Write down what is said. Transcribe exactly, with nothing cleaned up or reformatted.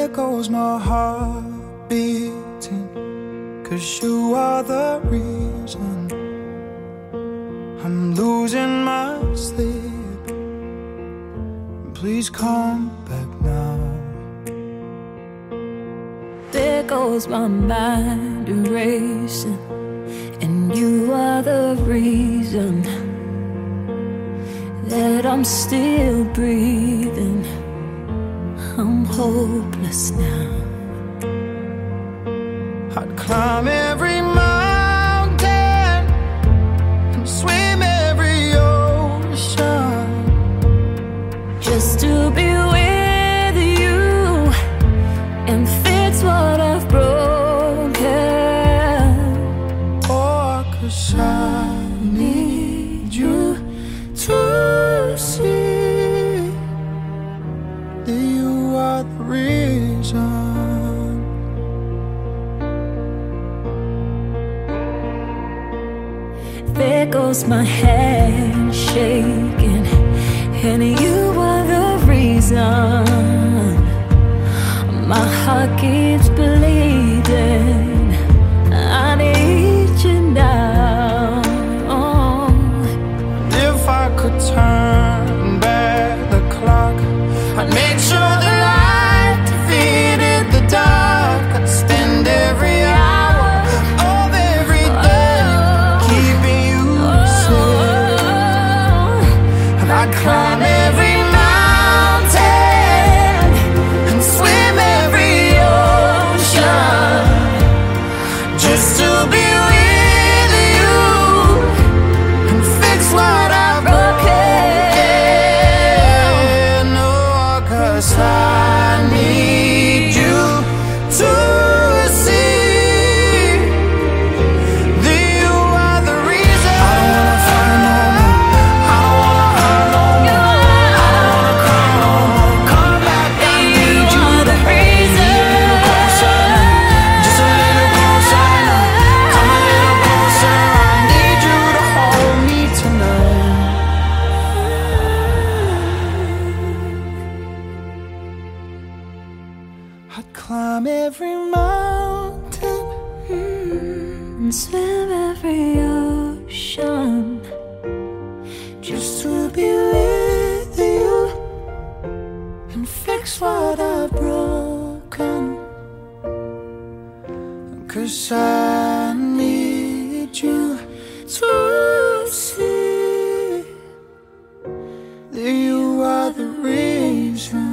There goes my heart beating, 'cause you are the reason I'm losing my sleep. Please come back now. There goes my mind erasing, and you are the reason that I'm still breathing. I'm hopeless now. I'd climb every mountain and swim every ocean just to be with you and fix what I've broken. Oh, 'cause I need you to see that you are the reason. There goes my hand shaking, and you are the reason my heart keeps bleeding. I need you now. If I could turn back the clock, I'd make sure the light defeated the dark. I'd spend every hour of every day keeping you safe. And I'd climb every mountain and swim every ocean just to be with you and fix what I've broken. Oh, 'cause I need you to see that you are the reason. I don't wanna fight no more. I don't wanna hurt no more. I don't wanna cry no more. Come back, I need you to hold me a little closer, just a little closer. Come a little closer. I need you to hold me tonight. I'd climb every mountain And swim every ocean just to be with you and fix what I've broken. 'Cause I need you to see that you are the reason.